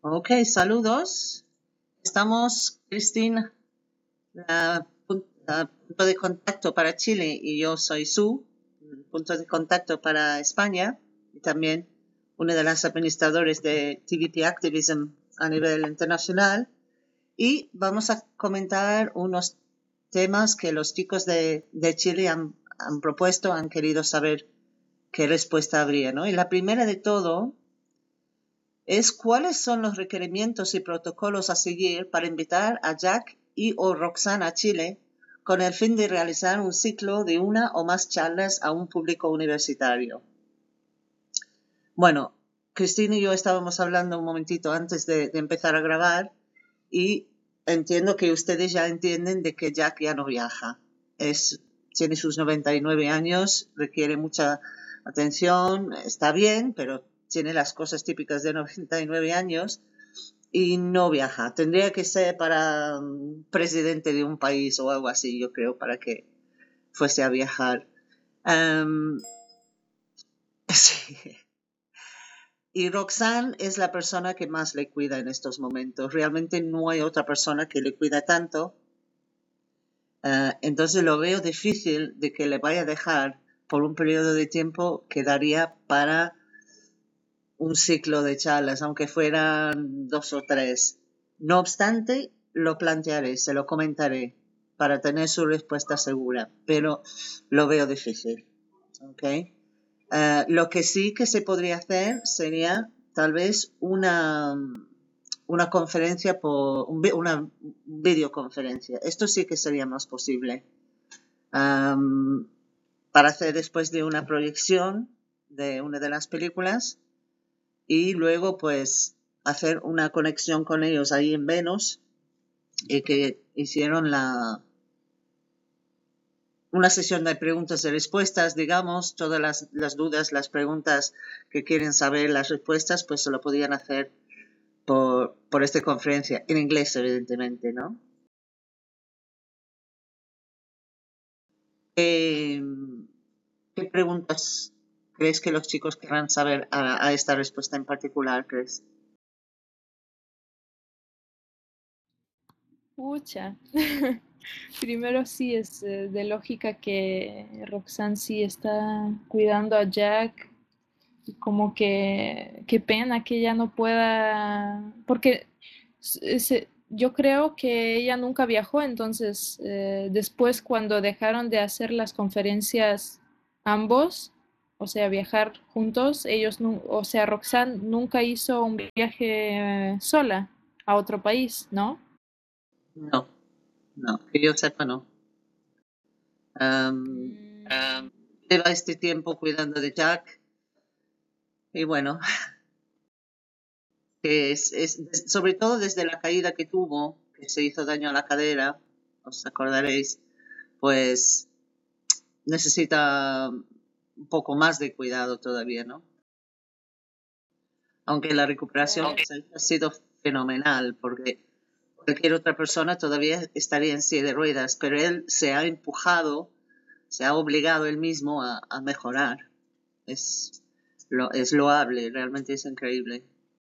Ok, saludos. Estamos, Cristina, punto de contacto para Chile y yo soy Sue, punto de contacto para España y también una de las administradoras de TVP Activism a nivel internacional. Y vamos a comentar unos temas que los chicos de Chile han propuesto, han querido saber qué respuesta habría, ¿no? Y la primera de todo es cuáles son los requerimientos y protocolos a seguir para invitar a Jack y o Roxanne a Chile con el fin de realizar un ciclo de una o más charlas a un público universitario. Bueno, Cristina y yo estábamos hablando un momentito antes de empezar a grabar y entiendo que ustedes ya entienden de que Jack ya no viaja. Tiene sus 99 años, requiere mucha atención, está bien, pero tiene las cosas típicas de 99 años y no viaja. Tendría que ser para presidente de un país o algo así, yo creo, para que fuese a viajar. Sí. Y Roxanne es la persona que más le cuida en estos momentos. Realmente no hay otra persona que le cuida tanto. Entonces lo veo difícil de que le vaya a dejar por un periodo de tiempo que daría para un ciclo de charlas, aunque fueran 2 o 3. No obstante, lo plantearé, se lo comentaré para tener su respuesta segura, pero lo veo difícil. ¿Okay? Lo que sí que se podría hacer sería tal vez una conferencia una videoconferencia. Esto sí que sería más posible. Para hacer después de una proyección de una de las películas y luego pues hacer una conexión con ellos ahí en Venus y que hicieron una sesión de preguntas y respuestas, digamos, todas las dudas, las preguntas que quieren saber, las respuestas, pues se lo podían hacer por esta conferencia, en inglés evidentemente, ¿no? ¿Qué preguntas crees que los chicos querrán saber a esta respuesta en particular, crees? Pucha. Primero sí es de lógica que Roxanne sí está cuidando a Jack. Y como que qué pena que ella no pueda, porque yo creo que ella nunca viajó, entonces después cuando dejaron de hacer las conferencias ambos, o sea, viajar juntos, o sea, Roxanne nunca hizo un viaje sola a otro país, ¿no? No, que yo sepa no. Mm. Lleva este tiempo cuidando de Jack y bueno, que sobre todo desde la caída que tuvo, que se hizo daño a la cadera, os acordaréis, pues necesita un poco más de cuidado todavía, ¿no? Aunque la recuperación ha sido fenomenal, porque cualquier otra persona todavía estaría en silla de ruedas, pero él se ha empujado, se ha obligado él mismo a mejorar. Es loable, realmente es increíble.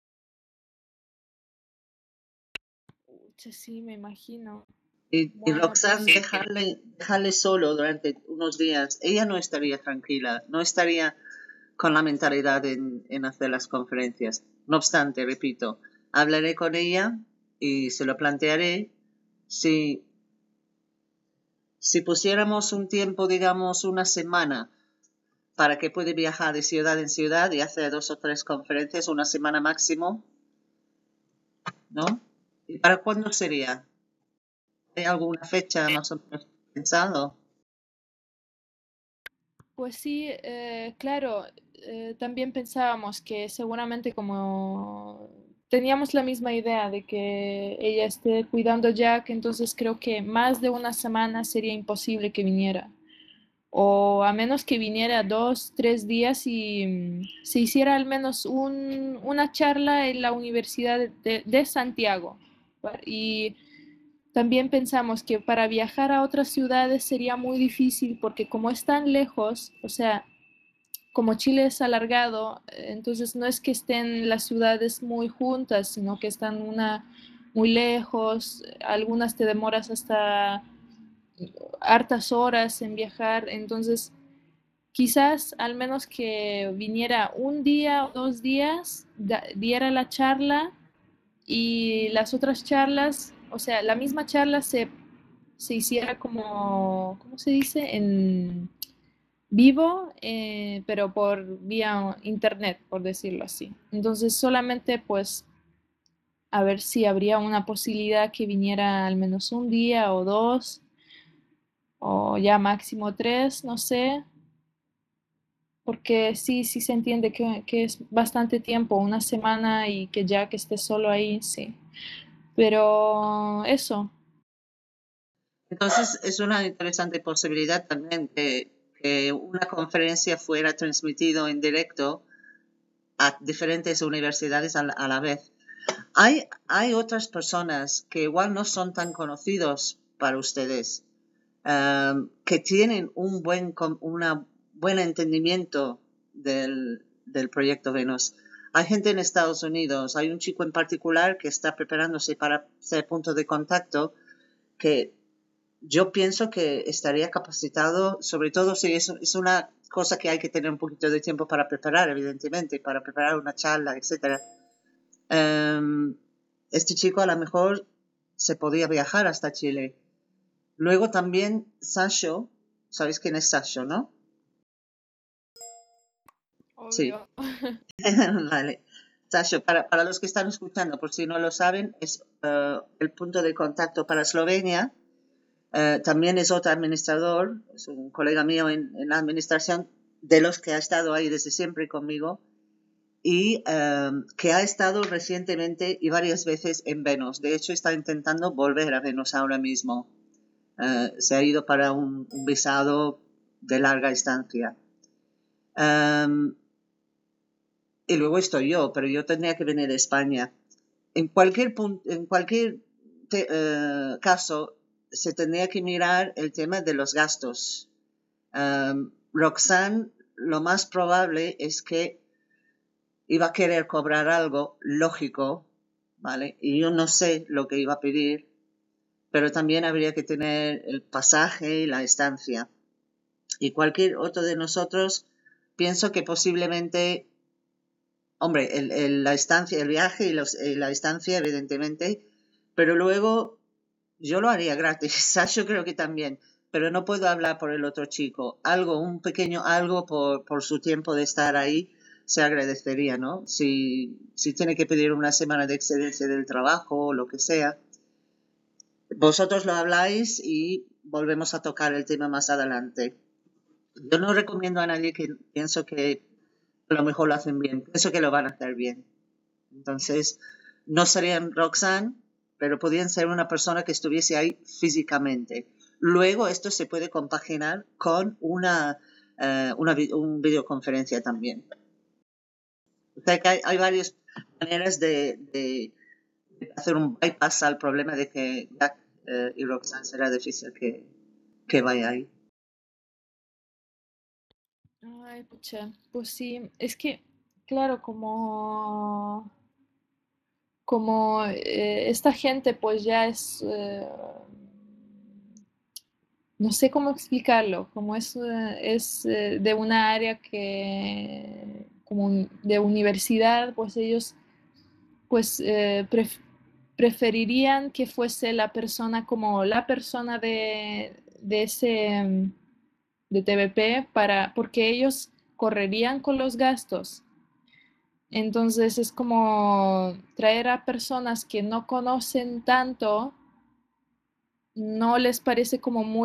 Sí, me imagino. Y Bueno, Roxanne, pues dejarle solo durante unos días, ella no estaría tranquila, no estaría con la mentalidad en hacer las conferencias. No obstante, repito, hablaré con ella y se lo plantearé. Si pusiéramos un tiempo, digamos, una semana, para que pueda viajar de ciudad en ciudad y hacer 2 o 3 conferencias, una semana máximo, ¿no? ¿Y para cuándo sería? ¿Hay alguna fecha más o menos pensado? Pues sí, claro, también pensábamos que seguramente como teníamos la misma idea de que ella esté cuidando a Jack, entonces creo que más de una semana sería imposible que viniera. O a menos que viniera 2, 3 días y se hiciera al menos una charla en la Universidad de Santiago. Y también pensamos que para viajar a otras ciudades sería muy difícil porque como es tan lejos, o sea, como Chile es alargado, entonces no es que estén las ciudades muy juntas, sino que están una muy lejos, algunas te demoras hasta hartas horas en viajar, entonces quizás al menos que viniera un día o 2 días, diera la charla y las otras charlas, o sea, la misma charla se hiciera como, ¿cómo se dice? En vivo, pero por vía internet, por decirlo así. Entonces solamente pues a ver si habría una posibilidad que viniera al menos un día o 2, o ya máximo 3, no sé, porque sí, sí se entiende que es bastante tiempo, una semana y que ya que esté solo ahí, sí. Pero eso. Entonces, es una interesante posibilidad también que una conferencia fuera transmitido en directo a diferentes universidades a la vez. Hay otras personas que igual no son tan conocidos para ustedes, que tienen buen entendimiento del proyecto Venus. Hay gente en Estados Unidos, hay un chico en particular que está preparándose para ser punto de contacto, que yo pienso que estaría capacitado, sobre todo si es una cosa que hay que tener un poquito de tiempo para preparar, evidentemente, para preparar una charla, etcétera. Este chico a lo mejor se podía viajar hasta Chile. Luego también Sasho, ¿sabéis quién es Sasho, no? Sí, Obvio. vale. Sasho, para los que están escuchando, por si no lo saben, es el punto de contacto para Eslovenia. También es otro administrador, es un colega mío en la administración, de los que ha estado ahí desde siempre conmigo y que ha estado recientemente y varias veces en Venus. De hecho, está intentando volver a Venus ahora mismo. Se ha ido para un visado de larga estancia. Y luego estoy yo, pero yo tendría que venir de España. En cualquier caso, se tendría que mirar el tema de los gastos. Roxanne, lo más probable es que iba a querer cobrar algo lógico, ¿vale? Y yo no sé lo que iba a pedir, pero también habría que tener el pasaje y la estancia. Y cualquier otro de nosotros, pienso que posiblemente, hombre, la estancia, el viaje y la estancia, evidentemente, pero luego yo lo haría gratis. Sasha creo que también, pero no puedo hablar por el otro chico. Algo, un pequeño algo por su tiempo de estar ahí, se agradecería, ¿no? Si tiene que pedir una semana de excedencia del trabajo o lo que sea, vosotros lo habláis y volvemos a tocar el tema más adelante. Yo no recomiendo a nadie que pienso que a lo mejor lo hacen bien. Pienso que lo van a hacer bien. Entonces, no serían Roxanne, pero podían ser una persona que estuviese ahí físicamente. Luego esto se puede compaginar con una videoconferencia también. O sea que hay varias maneras de hacer un bypass al problema de que Jack y Roxanne será difícil que vaya ahí. Ay, pucha, pues sí, es que, claro, como esta gente pues ya es, no sé cómo explicarlo, como es de una área que, como de universidad, pues ellos pues preferirían que fuese la persona como la persona de ese de TVP porque ellos correrían con los gastos. Entonces es como traer a personas que no conocen tanto, no les parece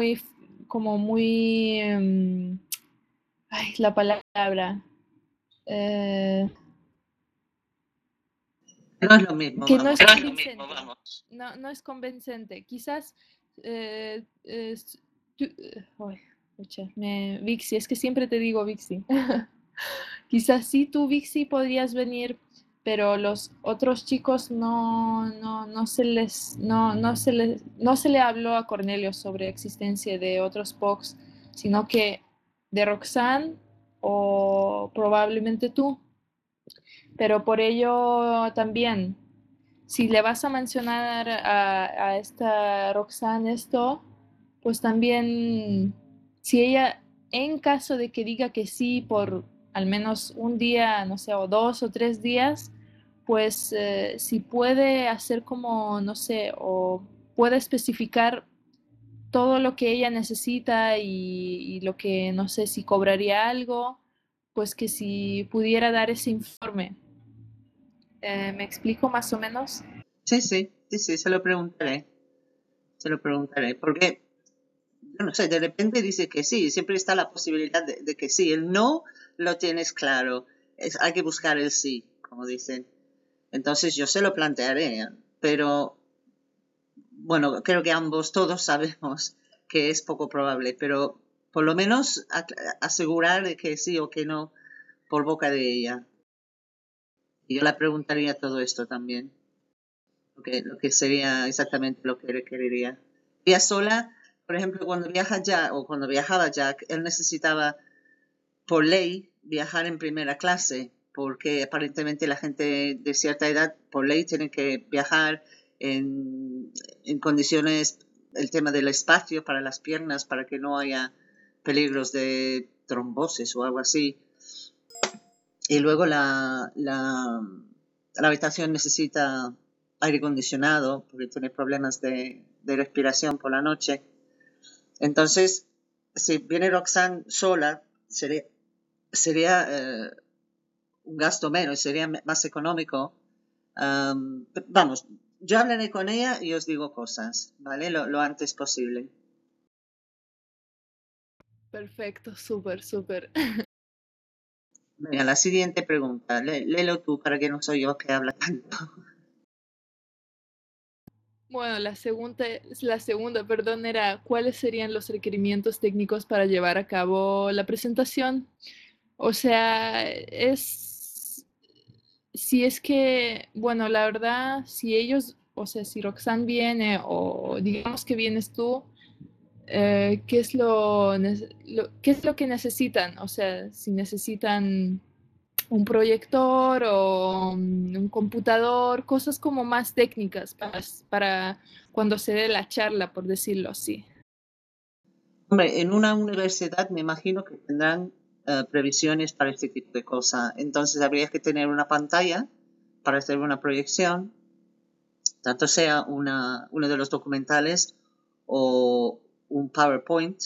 como muy, ay, la palabra, eh, No es lo mismo, que no vamos. es convincente, no, no es convincente. Quizás, ay, pucha, Vixi, es que siempre te digo Vixi. Quizás sí tú, Vixi, podrías venir, pero los otros chicos no se le habló a Cornelio sobre existencia de otros POCs, sino que de Roxanne o probablemente tú. Pero por ello también, si le vas a mencionar a esta Roxanne esto, pues también, si ella, en caso de que diga que sí por al menos un día, no sé, o 2 o 3 días, pues si puede hacer como, no sé, o puede especificar todo lo que ella necesita y lo que, no sé, si cobraría algo, pues que si pudiera dar ese informe. ¿Me explico más o menos? Sí, sí, sí, sí, se lo preguntaré, porque, yo no sé, de repente dice que sí, siempre está la posibilidad de que sí, el no lo tienes claro, hay que buscar el sí, como dicen. Entonces yo se lo plantearé, pero bueno, creo que ambos, todos sabemos que es poco probable, pero por lo menos asegurar de que sí o que no por boca de ella. Y yo le preguntaría todo esto también, lo que sería exactamente lo que él querería. Ella sola, por ejemplo, cuando viaja ya o cuando viajaba Jack, él necesitaba por ley viajar en primera clase, porque aparentemente la gente de cierta edad por ley tiene que viajar en condiciones, el tema del espacio para las piernas, para que no haya peligros de trombosis o algo así. Y luego la habitación necesita aire acondicionado porque tiene problemas de respiración por la noche. Entonces, si viene Roxanne sola, sería un gasto menos, sería más económico. Vamos, yo hablaré con ella y os digo cosas, ¿vale? Lo antes posible. Perfecto, súper, súper. Venga, la siguiente pregunta, léelo tú para que no soy yo que habla tanto. Bueno, la segunda, perdón, era ¿cuáles serían los requerimientos técnicos para llevar a cabo la presentación? O sea, si es que, bueno, la verdad, si ellos, o sea, si Roxanne viene o digamos que vienes tú, ¿qué es lo que necesitan? O sea, si necesitan un proyector o un computador, cosas como más técnicas para cuando se dé la charla, por decirlo así. Hombre, en una universidad me imagino que tendrán previsiones para este tipo de cosas. Entonces habría que tener una pantalla para hacer una proyección, tanto sea uno de los documentales o un PowerPoint.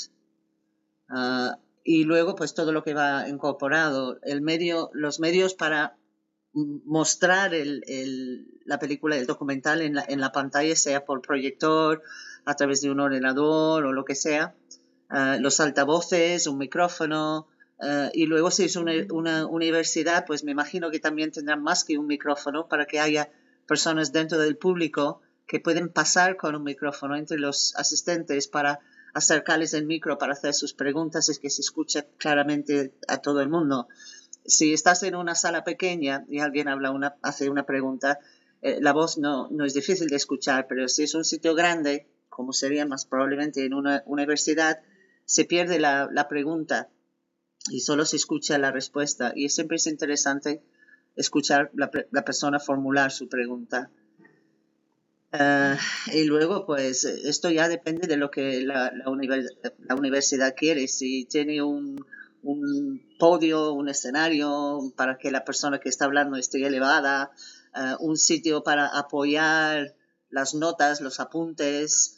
Y luego, pues todo lo que va incorporado, los medios para mostrar la película, el documental en la pantalla, sea por proyector, a través de un ordenador o lo que sea, los altavoces, un micrófono, y luego si es una universidad, pues me imagino que también tendrán más que un micrófono para que haya personas dentro del público que pueden pasar con un micrófono entre los asistentes para acercarles el micro para hacer sus preguntas, es que se escucha claramente a todo el mundo. Si estás en una sala pequeña y alguien hace una pregunta, la voz no es difícil de escuchar, pero si es un sitio grande, como sería más probablemente en una universidad, se pierde la pregunta y solo se escucha la respuesta. Y siempre es interesante escuchar la persona formular su pregunta. Y luego, pues, esto ya depende de lo que la universidad quiere. Si tiene un podio, un escenario para que la persona que está hablando esté elevada, un sitio para apoyar las notas, los apuntes.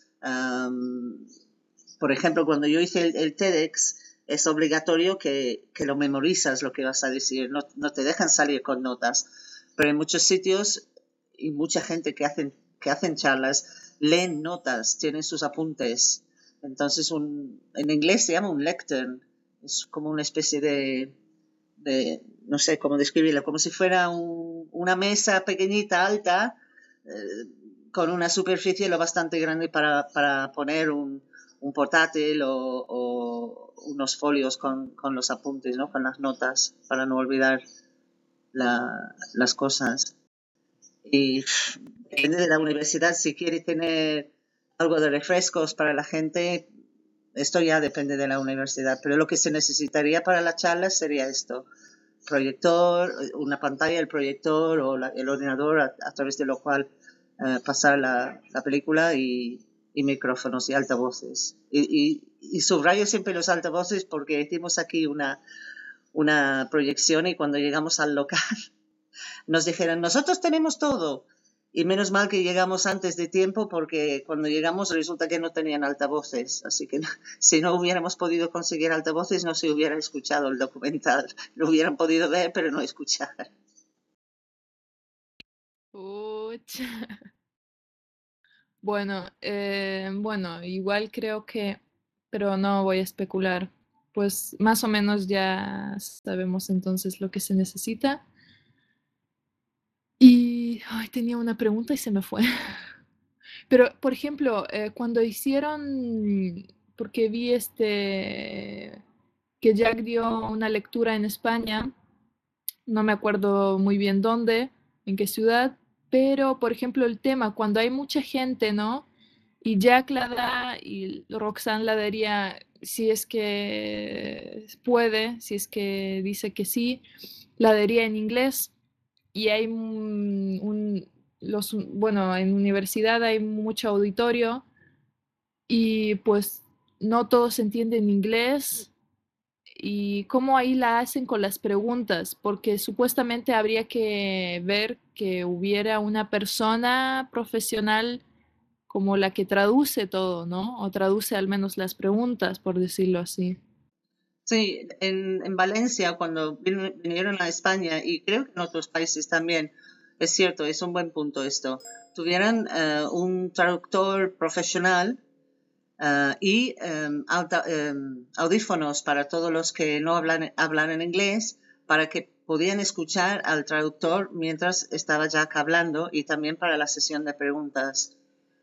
Por ejemplo, cuando yo hice el TEDx, es obligatorio que lo memorizas lo que vas a decir, no te dejan salir con notas. Pero en muchos sitios y mucha gente que hacen charlas leen notas, tienen sus apuntes. Entonces, en inglés se llama un lectern, es como una especie no sé cómo describirlo, como si fuera una mesa pequeñita, alta, con una superficie lo bastante grande para poner un portátil o unos folios con los apuntes, ¿no? Con las notas, para no olvidar las cosas. Y depende de la universidad, si quiere tener algo de refrescos para la gente, esto ya depende de la universidad, pero lo que se necesitaría para la charla sería esto: proyector, una pantalla, el proyector o el ordenador a través de lo cual pasar la película y micrófonos y altavoces. Y subrayo siempre los altavoces porque hicimos aquí una proyección y cuando llegamos al local nos dijeron, nosotros tenemos todo. Y menos mal que llegamos antes de tiempo porque cuando llegamos resulta que no tenían altavoces. Así que si no hubiéramos podido conseguir altavoces no se hubiera escuchado el documental. Lo hubieran podido ver pero no escuchar. Uch. Bueno, igual creo que, pero no voy a especular. Pues más o menos ya sabemos entonces lo que se necesita. Y ay, tenía una pregunta y se me fue. Pero, por ejemplo, cuando hicieron, porque vi que Jack dio una lectura en España, no me acuerdo muy bien dónde, en qué ciudad, pero, por ejemplo, el tema, cuando hay mucha gente, ¿no? Y Jack la da y Roxanne la daría si es que puede, si es que dice que sí, la daría en inglés y hay bueno, en universidad hay mucho auditorio y pues no todos entienden inglés y cómo ahí la hacen con las preguntas, porque supuestamente habría que ver que hubiera una persona profesional como la que traduce todo, ¿no? O traduce al menos las preguntas, por decirlo así. Sí, en Valencia cuando vinieron a España y creo que en otros países también, es cierto, es un buen punto esto, tuvieran un traductor profesional y audífonos para todos los que no hablan en inglés para que podían escuchar al traductor mientras estaba Jack hablando y también para la sesión de preguntas.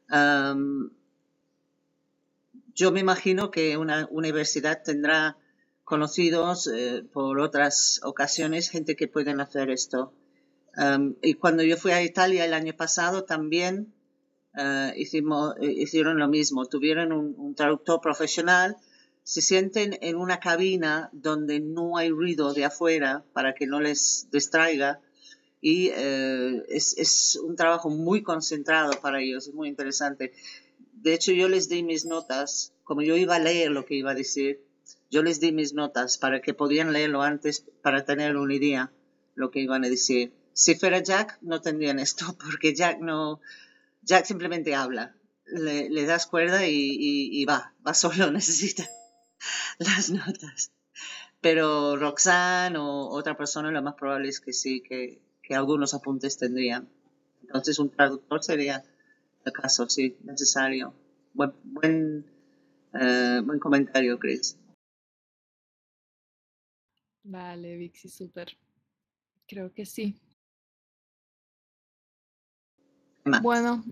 Yo me imagino que una universidad tendrá conocidos por otras ocasiones, gente que pueden hacer esto. Y cuando yo fui a Italia el año pasado también hicieron lo mismo. Tuvieron un traductor profesional, se sienten en una cabina donde no hay ruido de afuera para que no les distraiga y es un trabajo muy concentrado para ellos, es muy interesante. De hecho, yo les di mis notas, como yo iba a leer lo que iba a decir, yo les di mis notas para que podían leerlo antes para tener una idea lo que iban a decir. Si fuera Jack, no tendrían esto, porque Jack simplemente habla. Le das cuerda y va solo, necesita las notas. Pero Roxanne o otra persona, lo más probable es que sí, que algunos apuntes tendrían. Entonces un traductor sería el caso, sí, necesario. Buen comentario, Chris. Vale, Vixi, súper. Creo que sí. Más. Bueno,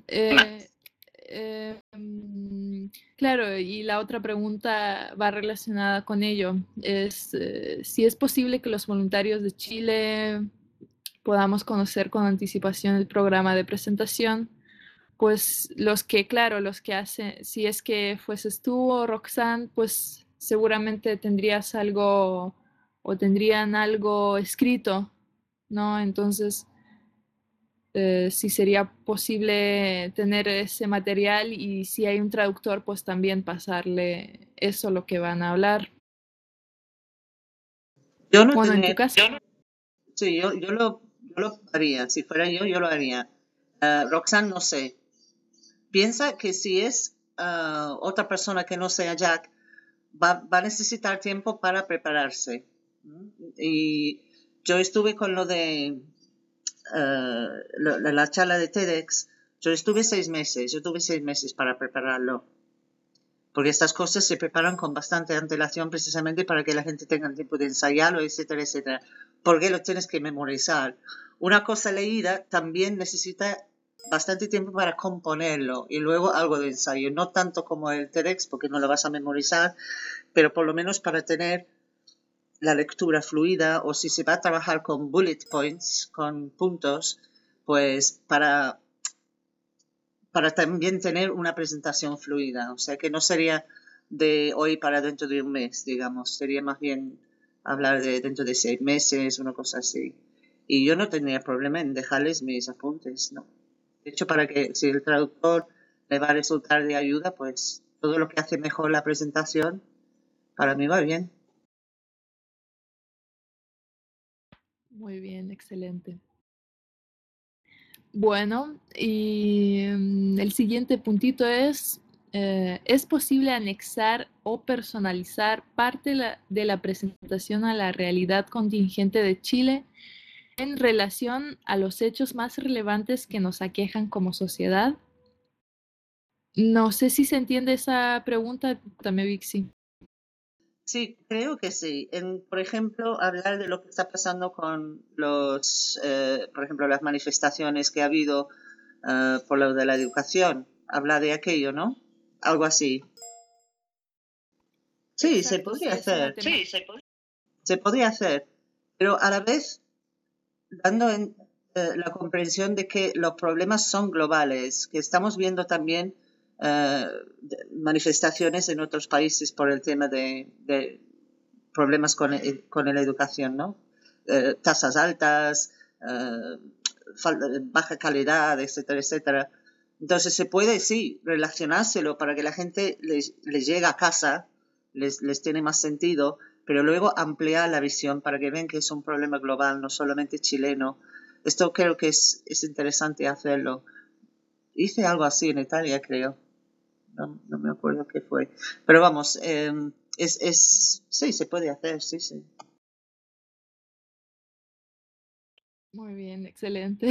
claro, y la otra pregunta va relacionada con ello. Es si es posible que los voluntarios de Chile podamos conocer con anticipación el programa de presentación, pues claro, los que hacen, si es que fueses tú o Roxanne, pues seguramente tendrías algo o tendrían algo escrito, ¿no? Entonces si sería posible tener ese material y si hay un traductor, pues también pasarle eso, lo que van a hablar. Yo no Bueno, en tu tendría, caso. sí, yo lo haría, si fuera yo lo haría. Roxanne, no sé. Piensa que si es otra persona que no sea Jack, va a necesitar tiempo para prepararse. Y yo estuve con lo de la charla de TEDx, yo tuve 6 meses para prepararlo, porque estas cosas se preparan con bastante antelación precisamente para que la gente tenga tiempo de ensayarlo, etcétera, etcétera, porque lo tienes que memorizar. Una cosa leída también necesita bastante tiempo para componerlo y luego algo de ensayo, no tanto como el TEDx porque no lo vas a memorizar, pero por lo menos para tener la lectura fluida o si se va a trabajar con bullet points, con puntos, pues para también tener una presentación fluida. O sea que no sería de hoy para dentro de un mes, digamos. Sería más bien hablar de dentro de 6 meses, una cosa así. Y yo no tenía problema en dejarles mis apuntes, ¿no? De hecho, para que si el traductor le va a resultar de ayuda, pues todo lo que hace mejor la presentación, para mí va bien. Muy bien, excelente. Bueno, y el siguiente puntito ¿es posible anexar o personalizar parte de la presentación a la realidad contingente de Chile en relación a los hechos más relevantes que nos aquejan como sociedad? No sé si se entiende esa pregunta, también Vixi. Sí, creo que sí. Por ejemplo, hablar de lo que está pasando con por ejemplo, las manifestaciones que ha habido por lo de la educación. Habla de aquello, ¿no? Algo así. Sí, se Exacto, podría sí, es una hacer. temática. Se podría hacer, pero a la vez dando la comprensión de que los problemas son globales, que estamos viendo también manifestaciones en otros países por el tema de problemas con la educación, ¿no? Tasas altas, baja calidad, etcétera, etcétera. Entonces se puede, sí, relacionárselo para que la gente les llegue a casa, les tiene más sentido, pero luego ampliar la visión para que vean que es un problema global, no solamente chileno. Esto creo que es interesante hacerlo. Hice algo así en Italia, creo. No me acuerdo qué fue. Pero vamos, sí, se puede hacer, sí, sí. Muy bien, excelente.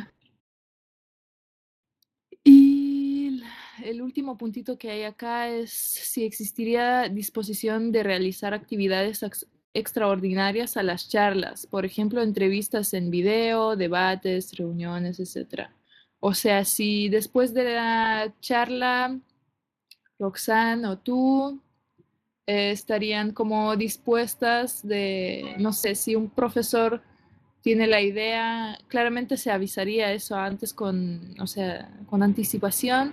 Y el último puntito que hay acá es si existiría disposición de realizar actividades extraordinarias a las charlas, por ejemplo, entrevistas en video, debates, reuniones, etc. O sea, si después de la charla, Roxanne o tú estarían como dispuestas de, no sé, si un profesor tiene la idea, claramente se avisaría eso antes con, o sea, con anticipación,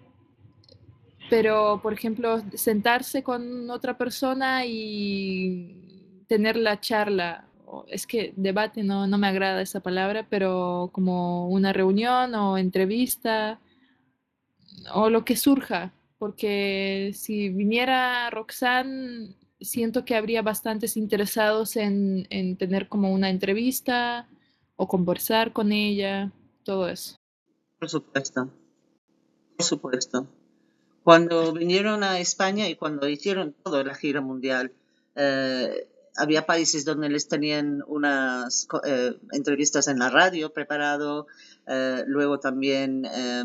pero por ejemplo, sentarse con otra persona y tener la charla, es que debate no me agrada esa palabra, pero como una reunión o entrevista o lo que surja, porque si viniera Roxanne, siento que habría bastantes interesados en tener como una entrevista o conversar con ella, todo eso. Por supuesto, por supuesto. Cuando vinieron a España y cuando hicieron toda la gira mundial, había países donde les tenían unas entrevistas en la radio preparado, luego también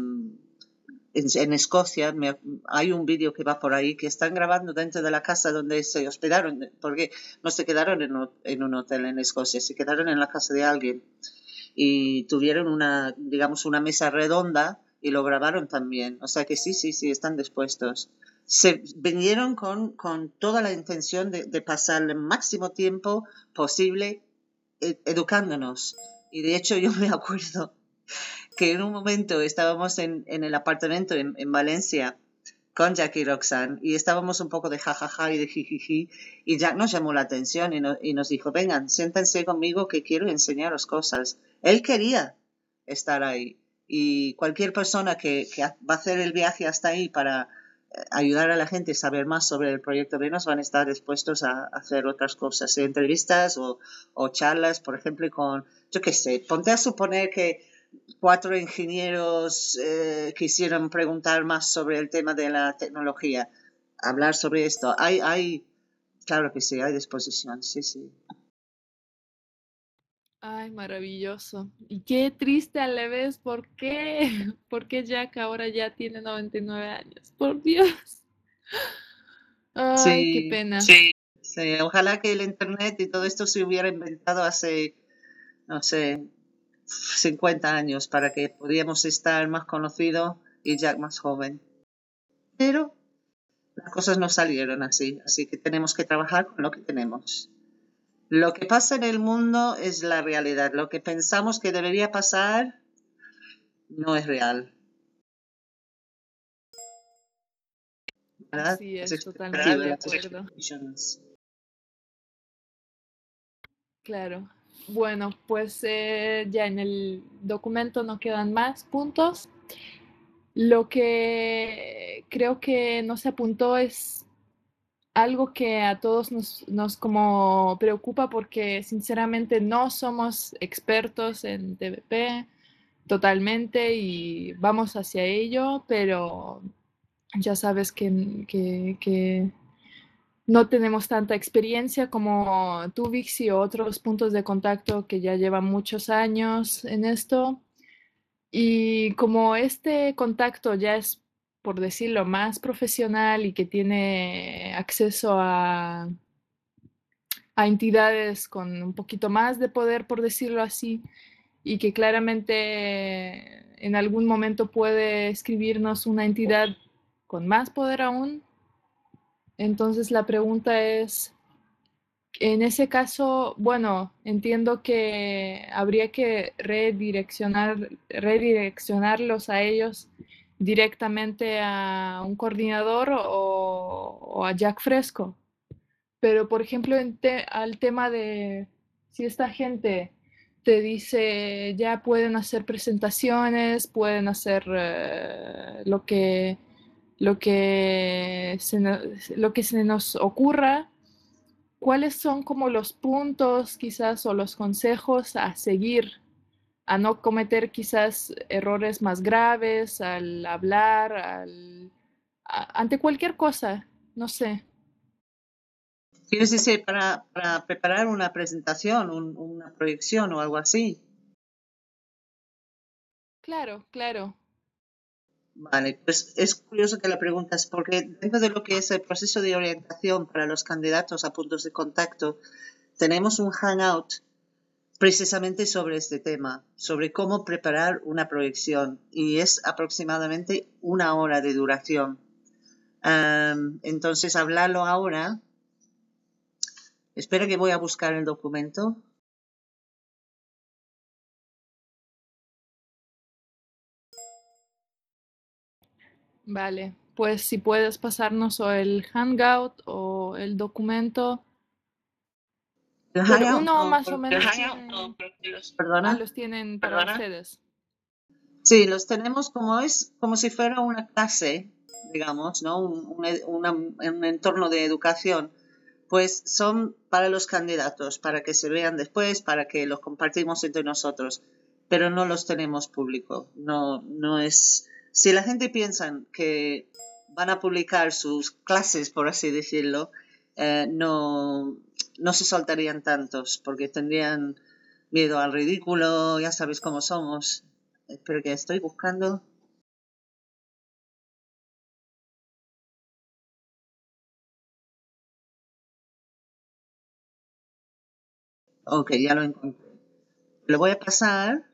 en Escocia hay un vídeo que va por ahí que están grabando dentro de la casa donde se hospedaron, porque no se quedaron en un hotel en Escocia, se quedaron en la casa de alguien y tuvieron digamos, una mesa redonda y lo grabaron también. O sea que sí, sí, sí, están dispuestos. Se vinieron con toda la intención de pasar el máximo tiempo posible educándonos. Y de hecho yo me acuerdo que en un momento estábamos en el apartamento en Valencia con Jack y Roxanne y estábamos un poco de jajaja y de jijiji y Jack nos llamó la atención y nos dijo, vengan, siéntense conmigo que quiero enseñaros cosas. Él quería estar ahí y cualquier persona que va a hacer el viaje hasta ahí para ayudar a la gente a saber más sobre el proyecto Venus van a estar dispuestos a hacer otras cosas, entrevistas o charlas, por ejemplo, con, yo qué sé, ponte a suponer que 4 ingenieros quisieran preguntar más sobre el tema de la tecnología, hablar sobre esto. Claro que sí, hay disposición, sí, sí. Ay, maravilloso. Y qué triste a la vez, ¿por qué? ¿Por qué Jack ahora ya tiene 99 años? Por Dios. Ay, qué Sí, pena. sí, ojalá que el Internet y todo esto se hubiera inventado hace, no sé, 50 años para que pudiéramos estar más conocidos y Jack más joven. Pero las cosas no salieron así que tenemos que trabajar con lo que tenemos. Lo que pasa en el mundo es la realidad. Lo que pensamos que debería pasar no es real. Así las es, totalmente de las acuerdo. expectations. Claro. Bueno, pues ya en el documento no quedan más puntos. Lo que creo que no se apuntó es algo que a todos nos como preocupa porque sinceramente no somos expertos en TVP totalmente y vamos hacia ello, pero ya sabes que no tenemos tanta experiencia como tú, Vixi, o otros puntos de contacto que ya llevan muchos años en esto. Y como este contacto ya es, por decirlo, más profesional y que tiene acceso a entidades con un poquito más de poder, por decirlo así, y que claramente en algún momento puede escribirnos una entidad con más poder aún. Entonces la pregunta es, en ese caso, bueno, entiendo que habría que redireccionarlos a ellos directamente a un coordinador o a Jack Fresco. Pero, por ejemplo, al tema de si esta gente te dice ya pueden hacer presentaciones, pueden hacer lo que se nos ocurra. ¿Cuáles son como los puntos quizás o los consejos a seguir, a no cometer quizás errores más graves al hablar, ante cualquier cosa? No sé. ¿Quieres decir para preparar una presentación, una proyección o algo así? Claro, claro. Vale, pues es curioso que la preguntas porque dentro de lo que es el proceso de orientación para los candidatos a puntos de contacto, tenemos un hangout precisamente sobre este tema, sobre cómo preparar una proyección y es aproximadamente 1 hora de duración. Entonces, hablarlo ahora. Espera que voy a buscar el documento. Vale. Pues si puedes pasarnos o el Hangout o el documento, El pero hangout uno no, más o menos tiene... Ah, perdona. los tienen para ustedes. Sí, los tenemos como si fuera una clase, digamos, ¿no? Un entorno de educación. Pues son para los candidatos, para que se vean después, para que los compartimos entre nosotros, pero no los tenemos público. No, no es. Si la gente piensa que van a publicar sus clases, por así decirlo, no, no se soltarían tantos, porque tendrían miedo al ridículo, ya sabéis cómo somos. Espero que estoy buscando. Ok, ya lo encontré. Lo voy a pasar.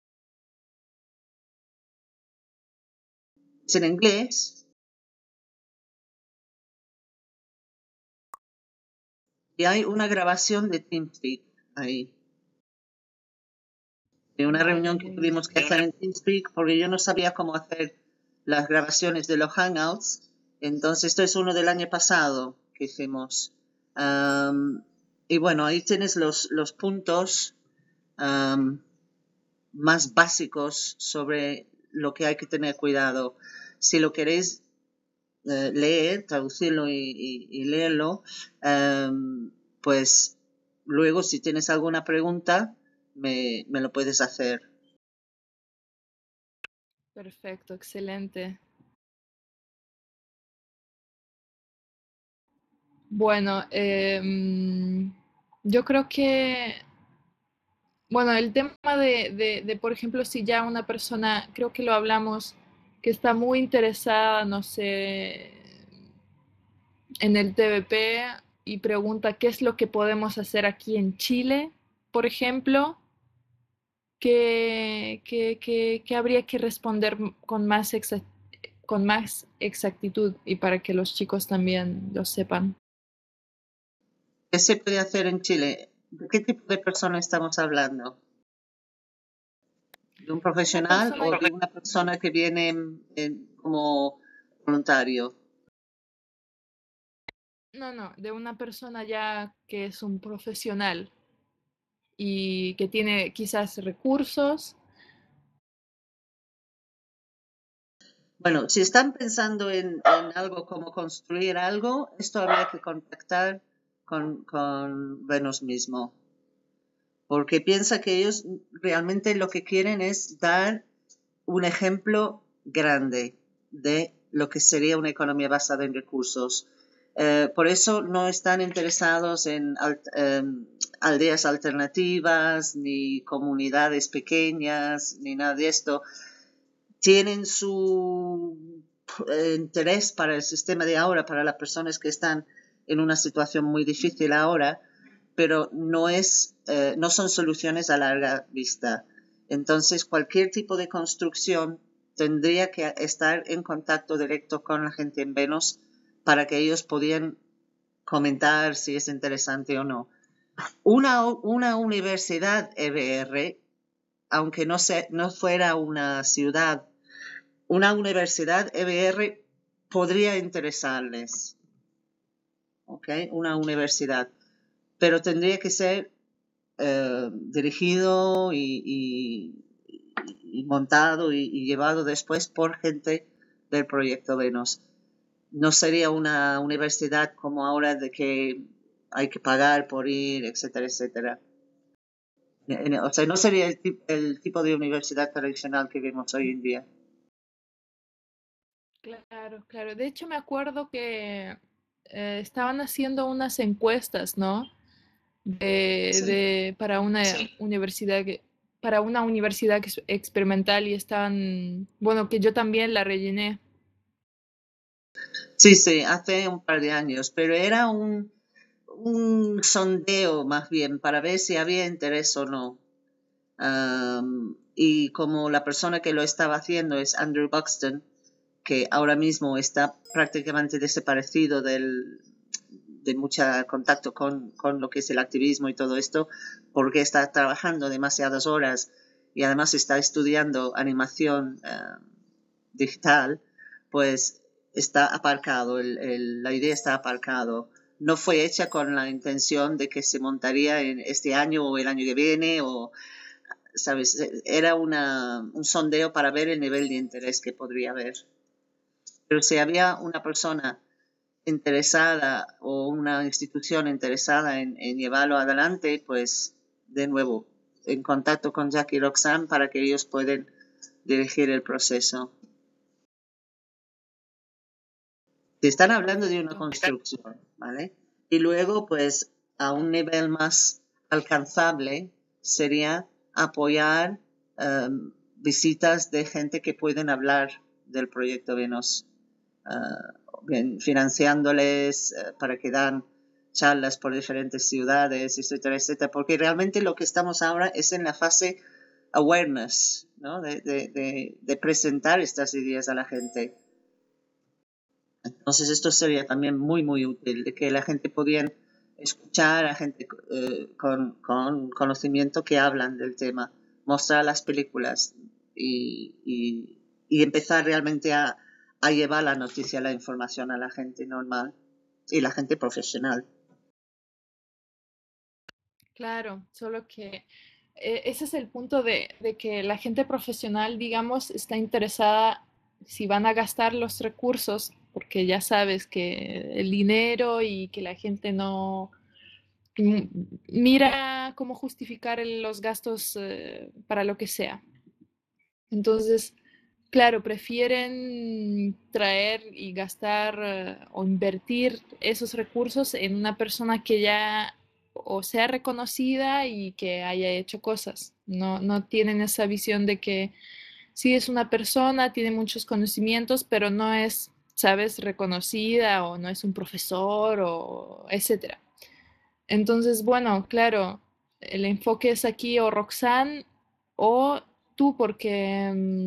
Es en inglés. Y hay una grabación de TeamSpeak ahí. De una Vale, reunión que muy bien. tuvimos que hacer en TeamSpeak porque yo no sabía cómo hacer las grabaciones de los Hangouts. Entonces, esto es uno del año pasado que hicimos. Y bueno, ahí tienes los puntos más básicos sobre lo que hay que tener cuidado. Si lo queréis leer, traducirlo y leerlo, pues luego si tienes alguna pregunta me lo puedes hacer. Perfecto, excelente. Bueno, yo creo que, bueno, el tema por ejemplo, si ya una persona, creo que lo hablamos, que está muy interesada, no sé, en el TVP y pregunta qué es lo que podemos hacer aquí en Chile, por ejemplo, que habría que responder con más exactitud y para que los chicos también lo sepan. ¿Qué se puede hacer en Chile? ¿De qué tipo de persona estamos hablando? ¿De un Una profesional persona, o de una persona que viene como voluntario? No, de una persona ya que es un profesional y que tiene quizás recursos. Bueno, si están pensando en algo como construir algo, esto habría que contactar con Venus mismo, porque piensa que ellos realmente lo que quieren es dar un ejemplo grande de lo que sería una economía basada en recursos. Por eso no están interesados en aldeas alternativas, ni comunidades pequeñas, ni nada de esto. Tienen su interés para el sistema de ahora, para las personas que están en una situación muy difícil ahora, pero no son soluciones a larga vista. Entonces, cualquier tipo de construcción tendría que estar en contacto directo con la gente en Venus para que ellos pudieran comentar si es interesante o no. Una universidad EBR, aunque no fuera una ciudad, una universidad EBR podría interesarles, ¿ok? Una universidad, pero tendría que ser dirigido y montado y llevado después por gente del proyecto Venus. No sería una universidad como ahora de que hay que pagar por ir, etcétera, etcétera. O sea, no sería el tipo de universidad tradicional que vemos hoy en día. Claro, claro. De hecho, me acuerdo que estaban haciendo unas encuestas, ¿no? Sí. Para una universidad para una universidad experimental y estaban, bueno, que yo también la rellené. Sí, sí, hace un par de años, pero era un sondeo más bien para ver si había interés o no. Y como la persona que lo estaba haciendo es Andrew Buxton, que ahora mismo está prácticamente desaparecido de mucho contacto con lo que es el activismo y todo esto, porque está trabajando demasiadas horas y además está estudiando animación digital, pues está aparcado, la idea está aparcado. No fue hecha con la intención de que se montaría en este año o el año que viene, o, ¿sabes? Era un sondeo para ver el nivel de interés que podría haber. Pero si había una persona interesada o una institución interesada en llevarlo adelante, pues de nuevo, en contacto con Jack y Roxanne para que ellos puedan dirigir el proceso. Si están hablando de una Perfecto. construcción, ¿vale? Y luego, pues, a un nivel más alcanzable sería apoyar visitas de gente que pueden hablar del proyecto Venus, financiándoles para que dan charlas por diferentes ciudades, etcétera, etcétera, porque realmente lo que estamos ahora es en la fase awareness, ¿no? De presentar estas ideas a la gente. Entonces esto sería también muy, muy útil, de que la gente pudiera escuchar a gente con conocimiento que hablan del tema, mostrar las películas y empezar realmente a llevar la noticia, la información a la gente normal y la gente profesional. Claro, solo que ese es el punto de que la gente profesional, digamos, está interesada si van a gastar los recursos, porque ya sabes que el dinero y que la gente no mm, mira cómo justificar los gastos para lo que sea. Entonces, claro, prefieren traer y gastar o invertir esos recursos en una persona que ya o sea reconocida y que haya hecho cosas. No tienen esa visión de que sí es una persona, tiene muchos conocimientos, pero no es, sabes, reconocida o no es un profesor o etcétera. Entonces, bueno, claro, el enfoque es aquí o Roxanne o tú, porque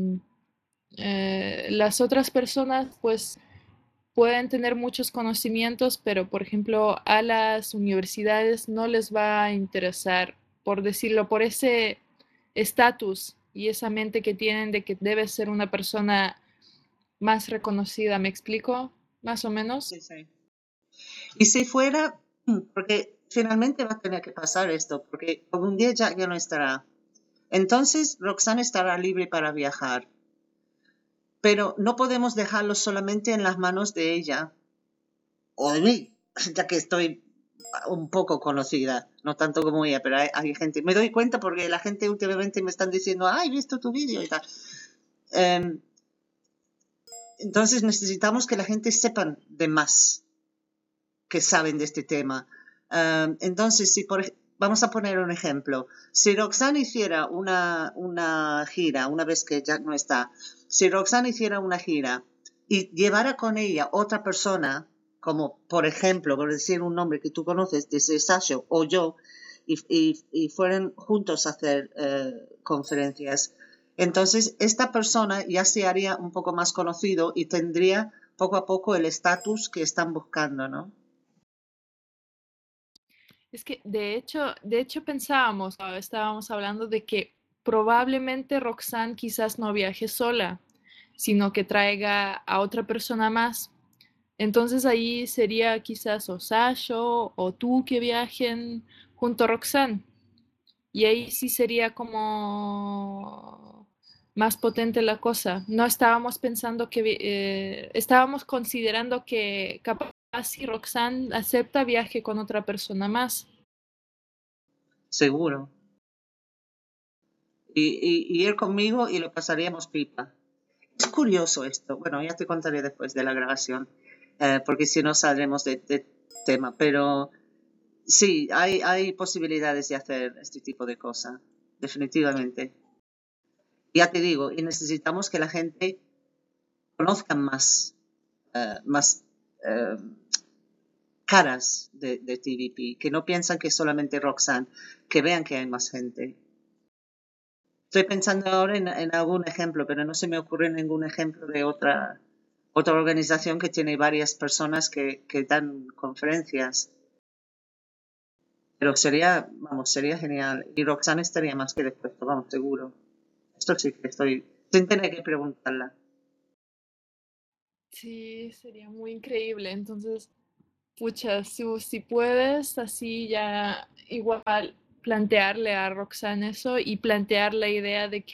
las otras personas pues pueden tener muchos conocimientos, pero por ejemplo a las universidades no les va a interesar, por decirlo, por ese estatus y esa mente que tienen de que debe ser una persona más reconocida, ¿me explico? Más o menos. Sí, sí. Y si fuera, porque finalmente va a tener que pasar esto, porque algún día Jack ya no estará. Entonces Roxanne estará libre para viajar. Pero no podemos dejarlo solamente en las manos de ella o de mí, ya que estoy un poco conocida, no tanto como ella, pero hay gente, me doy cuenta porque la gente últimamente me están diciendo, he visto tu vídeo y tal. Entonces necesitamos que la gente sepan de más que saben de este tema. Entonces, vamos a poner un ejemplo. Si Roxanne hiciera una gira, una vez que Jack no está, si Roxanne hiciera una gira y llevara con ella otra persona, como por ejemplo, por decir un nombre que tú conoces, desde Sasha o yo, y fueran juntos a hacer conferencias, entonces esta persona ya se haría un poco más conocido y tendría poco a poco el estatus que están buscando, ¿no? Es que de hecho pensábamos, estábamos hablando de que probablemente Roxanne quizás no viaje sola, sino que traiga a otra persona más. Entonces ahí sería quizás o Sasho o tú que viajen junto a Roxanne. Y ahí sí sería como más potente la cosa. No estábamos pensando estábamos considerando que capaz si Roxanne acepta viaje con otra persona más. Seguro. Y ir conmigo y lo pasaríamos pipa. Es curioso esto. Bueno, ya te contaré después de la grabación, porque si no saldremos de tema. Pero sí, hay posibilidades de hacer este tipo de cosas, definitivamente. Ya te digo, y necesitamos que la gente conozca más eh, caras de TVP, que no piensan que es solamente Roxanne, que vean que hay más gente. Estoy pensando ahora en algún ejemplo, pero no se me ocurre ningún ejemplo de otra organización que tiene varias personas que dan conferencias. Pero sería genial. Y Roxanne estaría más que dispuesto, vamos, seguro. Esto sí que estoy, sin tener que preguntarla. Sí, sería muy increíble. Entonces, pucha, si puedes, así ya igual plantearle a Roxanne eso y plantear la idea de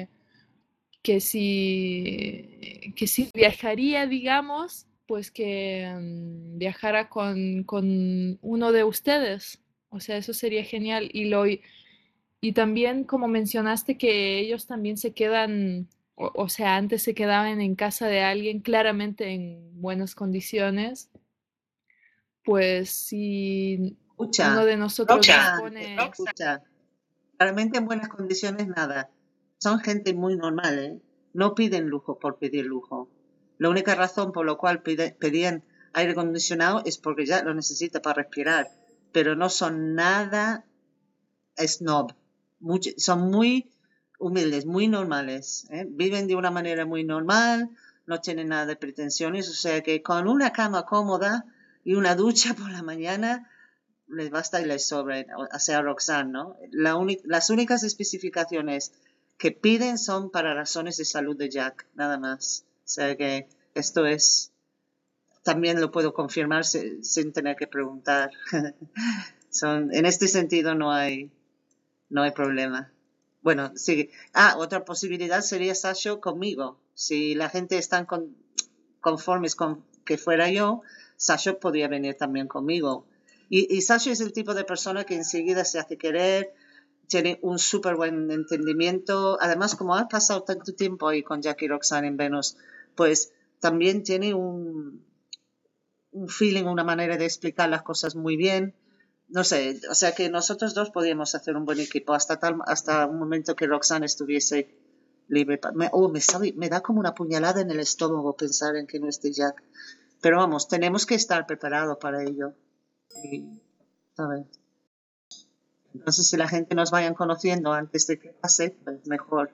que si viajaría, digamos, pues que viajara con uno de ustedes. O sea, eso sería genial. Y también como mencionaste que ellos también se quedan, o sea, antes se quedaban en casa de alguien claramente en buenas condiciones, pues si uno Escucha, de nosotros Roxanne, dispone, escucha. Realmente en buenas condiciones nada. Son gente muy normal, ¿eh? No piden lujo por pedir lujo. La única razón por la cual pedían aire acondicionado es porque ya lo necesita para respirar. Pero no son nada snob. Son muy humildes, muy normales, ¿eh? Viven de una manera muy normal, no tienen nada de pretensiones. O sea que con una cama cómoda y una ducha por la mañana les basta y les sobra, o sea, Roxanne, ¿no? Las únicas especificaciones que piden son para razones de salud de Jack, nada más. O sea que esto también lo puedo confirmar sin tener que preguntar. En este sentido no hay problema. Bueno, sí. Otra posibilidad sería Sasha conmigo. Si la gente está conformes con que fuera yo, Sasha podría venir también conmigo. Y Sasha es el tipo de persona que enseguida se hace querer, tiene un súper buen entendimiento. Además, como ha pasado tanto tiempo ahí con Jack y Roxanne en Venus, pues también tiene un feeling, una manera de explicar las cosas muy bien. No sé, o sea que nosotros dos podíamos hacer un buen equipo hasta un momento que Roxanne estuviese libre. Me da como una puñalada en el estómago pensar en que no esté Jack. Pero vamos, tenemos que estar preparados para ello. Y, ¿sabes? Entonces, si la gente nos vayan conociendo antes de que pase, pues mejor.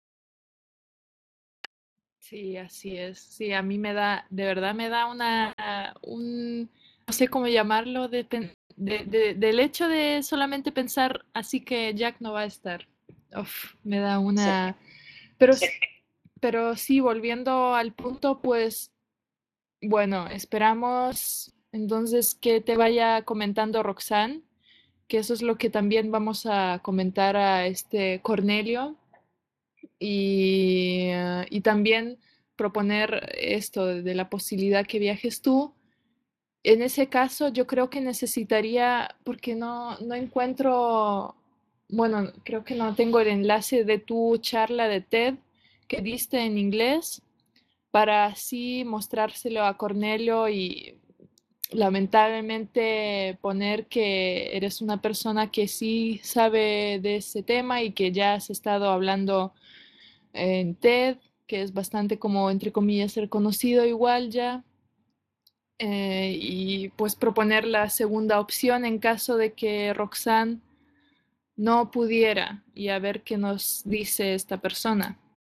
sí, así es. Sí, a mí me da, de verdad me da no sé cómo llamarlo, del hecho de solamente pensar así que Jack no va a estar. Uf, me da Sí. pero, pero sí, volviendo al punto, pues bueno, esperamos. Entonces, que te vaya comentando Roxanne, que eso es lo que también vamos a comentar a este Cornelio y también proponer esto de la posibilidad que viajes tú. En ese caso, yo creo que necesitaría, porque no encuentro, bueno, creo que no tengo el enlace de tu charla de TED que diste en inglés para así mostrárselo a Cornelio y lamentablemente poner que eres una persona que sí sabe de ese tema y que ya has estado hablando en TED, que es bastante como, entre comillas, reconocido igual ya. Y pues proponer la segunda opción en caso de que Roxanne no pudiera y a ver qué nos dice esta persona.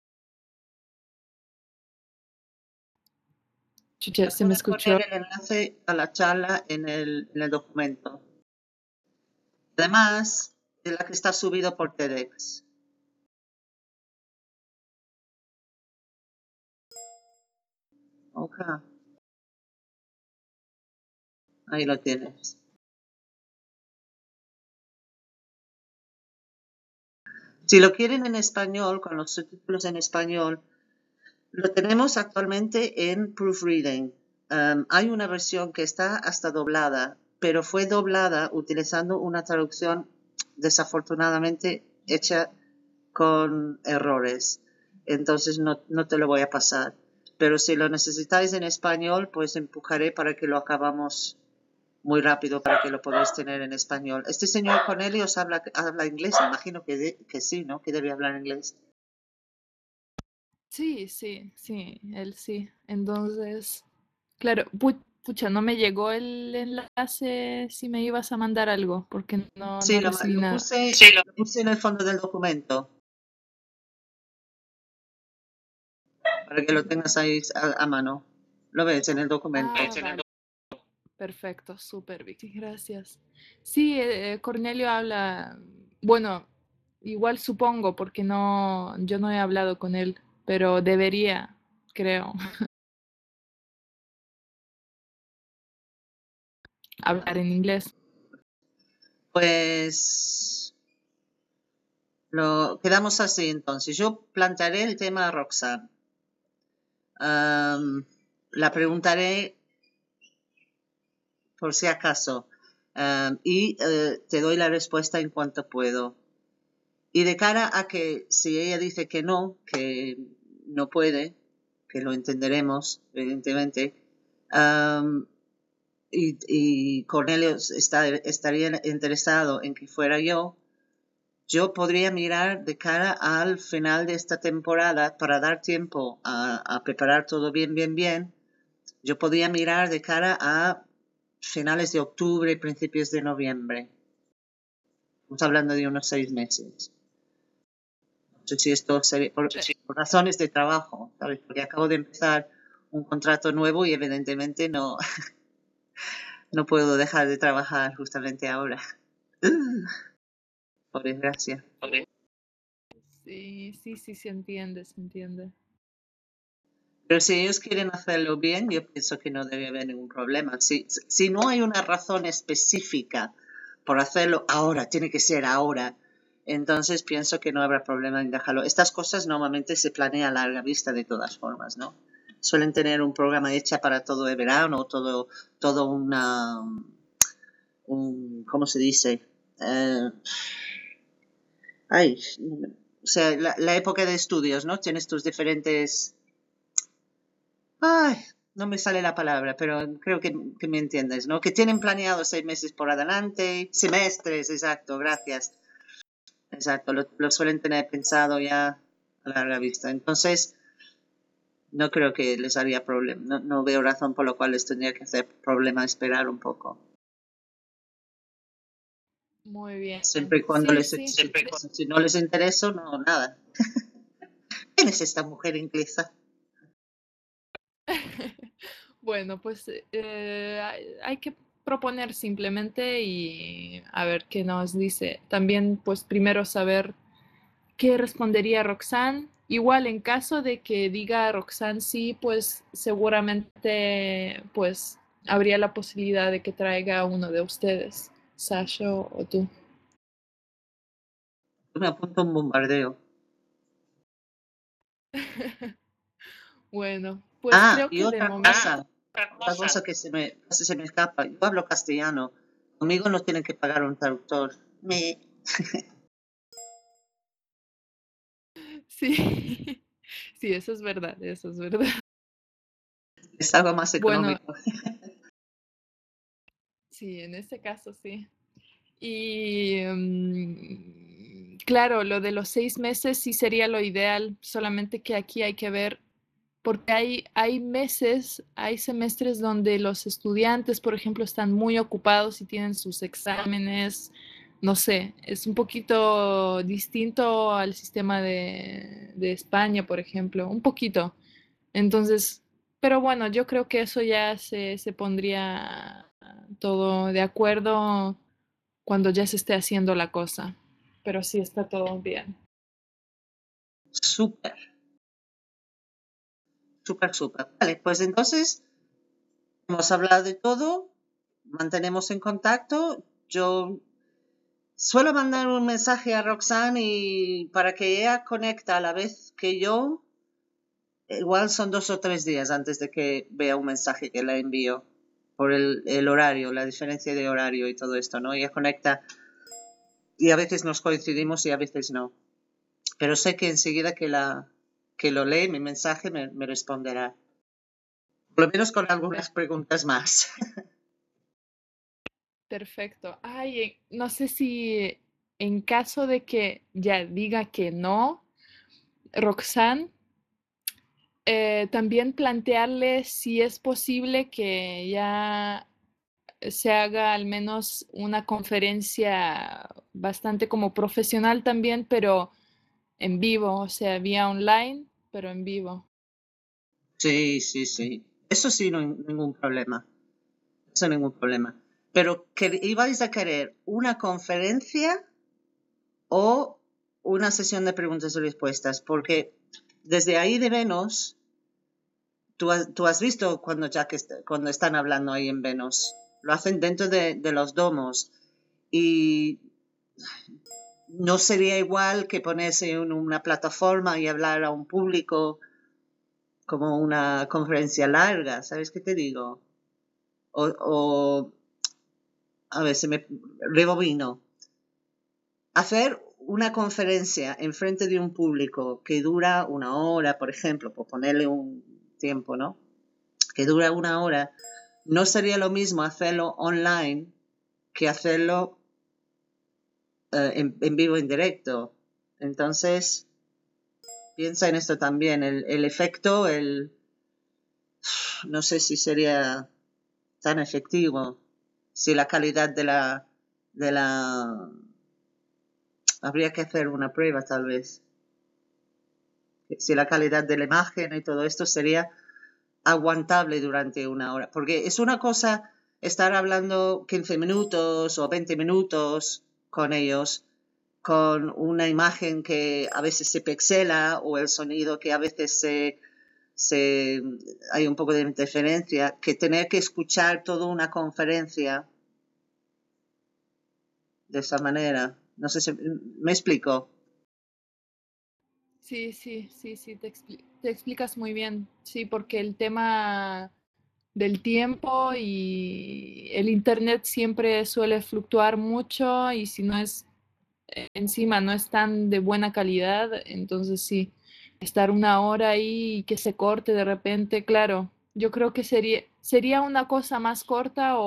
Chucha, se me Puedes escuchó. poner el enlace a la charla en el documento. Además, de la que está subido por TEDx. Ok, ahí lo tienes. Si lo quieren en español, con los subtítulos en español, lo tenemos actualmente en Proofreading. Hay una versión que está hasta doblada, pero fue doblada utilizando una traducción desafortunadamente hecha con errores. Entonces no te lo voy a pasar. Pero si lo necesitáis en español, pues empujaré para que lo acabamos muy rápido para que lo podáis tener en español. Este señor Cornelius habla inglés, imagino que sí, ¿no? Que debe hablar inglés. Sí, sí, sí, él sí. Entonces, claro, pucha, no me llegó el enlace si me ibas a mandar algo, porque no Sí, recibí nada. lo puse en el fondo del documento para que lo tengas ahí a mano. Lo ves en el documento. Ah, vale. Perfecto, súper, Vicky, gracias. Sí, Cornelio habla, bueno, igual supongo, porque yo no he hablado con él, pero debería, creo, hablar en inglés. Pues lo quedamos así entonces. Yo plantearé el tema a Roxanne. La preguntaré por si acaso y te doy la respuesta en cuanto puedo. Y de cara a que si ella dice que no puede, que lo entenderemos, evidentemente, y Cornelio estaría interesado en que fuera yo podría mirar de cara al final de esta temporada para dar tiempo a preparar todo bien. Yo podría mirar de cara a finales de octubre, principios de noviembre. Estamos hablando de unos 6 meses. No sé si esto sería por razones de trabajo, ¿sabes? Porque acabo de empezar un contrato nuevo y evidentemente no puedo dejar de trabajar justamente ahora. Por desgracia. Sí, sí, sí, se entiende, se entiende. Pero si ellos quieren hacerlo bien, yo pienso que no debe haber ningún problema. Si no hay una razón específica por hacerlo ahora, tiene que ser ahora, entonces pienso que no habrá problema en dejarlo. Estas cosas normalmente se planean a larga vista de todas formas, ¿no? Suelen tener un programa hecho para todo el verano, todo ¿cómo se dice? O sea, la época de estudios, ¿no? Tienes tus diferentes. Ay, no me sale la palabra, pero creo que me entiendes, ¿no? Que tienen planeado 6 meses por adelante, semestres, exacto, gracias. Exacto, lo suelen tener pensado ya a larga vista. Entonces, no creo que les haría problema. No veo razón por la cual les tendría que hacer problema esperar un poco. Muy bien. Siempre y cuando Sí, sí. si no les intereso, no, nada. ¿Quién es esta mujer inglesa? Bueno, pues hay que proponer simplemente y a ver qué nos dice. También, pues primero saber qué respondería Roxanne. Igual en caso de que diga Roxanne sí, pues seguramente pues habría la posibilidad de que traiga a uno de ustedes, Sasha o tú. Yo me apunto a un bombardeo. Bueno, pues creo Y que de momento, otra cosa que casi se me escapa. Yo hablo castellano. Conmigo no tienen que pagar un traductor. sí, sí, eso es verdad, eso es verdad. Es algo más Bueno, económico. sí, en este caso sí. Y claro, lo de los 6 meses sí sería lo ideal, solamente que aquí hay que ver, porque hay meses, hay semestres donde los estudiantes, por ejemplo, están muy ocupados y tienen sus exámenes, no sé, es un poquito distinto al sistema de España, por ejemplo, un poquito. Entonces, pero bueno, yo creo que eso ya se pondría todo de acuerdo cuando ya se esté haciendo la cosa. Pero sí está todo bien. Súper, súper, súper. Vale, pues entonces hemos hablado de todo, mantenemos en contacto. Yo suelo mandar un mensaje a Roxanne y para que ella conecta a la vez que yo, igual son 2 o 3 días antes de que vea un mensaje que la envío por el horario, la diferencia de horario y todo esto, ¿no? Ella conecta y a veces nos coincidimos y a veces no. Pero sé que enseguida que lo lee mi mensaje me responderá. Por lo menos con algunas preguntas más. Perfecto. Ay, no sé si en caso de que ya diga que no, Roxanne, también plantearle si es posible que ya se haga al menos una conferencia bastante como profesional también, pero en vivo, o sea, vía online, pero en vivo. Sí, sí, sí. Eso sí, no hay ningún problema. Eso ningún problema. Pero, ¿ibais a querer una conferencia o una sesión de preguntas y respuestas? Porque desde ahí de Venus, tú has visto cuando están hablando ahí en Venus. Lo hacen dentro de los domos. Y no sería igual que ponerse en una plataforma y hablar a un público como una conferencia larga, ¿sabes qué te digo? O a ver, se me rebobino. Hacer una conferencia en frente de un público que dura 1 hora, por ejemplo, por ponerle un tiempo, ¿no? Que dura 1 hora, no sería lo mismo hacerlo online que hacerlo en vivo, en directo. Entonces, piensa en esto también, el efecto, no sé si sería tan efectivo, si la calidad de la habría que hacer una prueba tal vez, si la calidad de la imagen y todo esto sería aguantable durante 1 hora, porque es una cosa estar hablando 15 minutos o 20 minutos con ellos, con una imagen que a veces se pixela o el sonido que a veces hay un poco de interferencia, que tener que escuchar toda una conferencia de esa manera. No sé si me explico. Sí, sí, sí, sí, te explicas muy bien. Sí, porque el tema del tiempo y el internet siempre suele fluctuar mucho y si no es encima no es tan de buena calidad, entonces sí, estar 1 hora ahí y que se corte de repente, claro, yo creo que sería una cosa más corta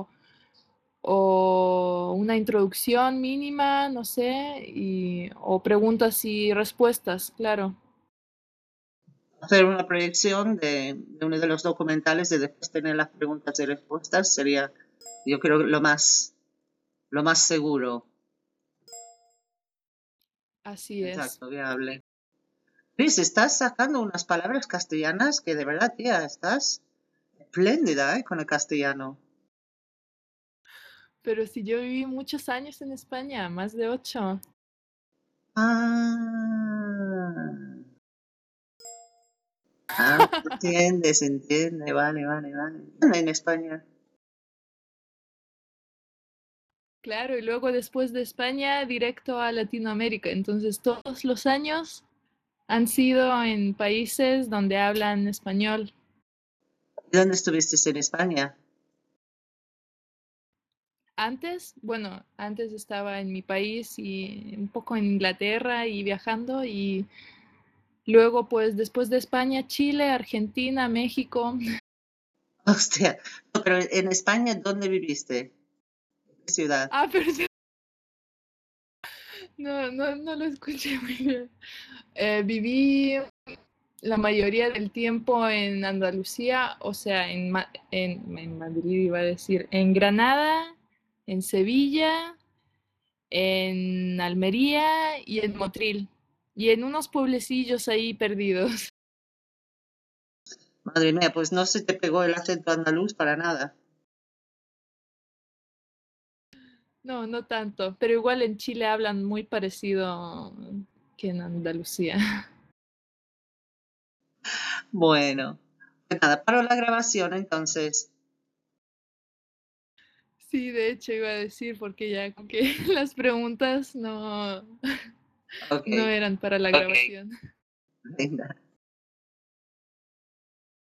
o una introducción mínima, no sé, o preguntas y respuestas, claro. Hacer una proyección de uno de los documentales y después tener las preguntas y respuestas sería, yo creo, lo más seguro. Así es. Exacto, viable. Luis, estás sacando unas palabras castellanas que de verdad, tía, estás espléndida, con el castellano. Pero si yo viví muchos años en España, más de 8. Ah, Ah, se entiende, vale, vale, vale. En España. Claro, y luego después de España, directo a Latinoamérica. Entonces, todos los años han sido en países donde hablan español. ¿Y dónde estuviste en España? Antes, bueno, antes estaba en mi país y un poco en Inglaterra y viajando y luego pues después de España, Chile, Argentina, México. Hostia, no, pero en España, ¿dónde viviste? ¿Qué ciudad? Ah, perdón, no lo escuché muy bien. Viví la mayoría del tiempo en Andalucía, o sea, en Madrid iba a decir, en Granada, en Sevilla, en Almería y en Motril. Y en unos pueblecillos ahí perdidos. Madre mía, pues no se te pegó el acento andaluz para nada. No, no tanto, pero igual en Chile hablan muy parecido que en Andalucía. Bueno, pues nada, paro la grabación entonces. Sí, de hecho iba a decir porque ya como que las preguntas no, Ok, no eran para la grabación. venga.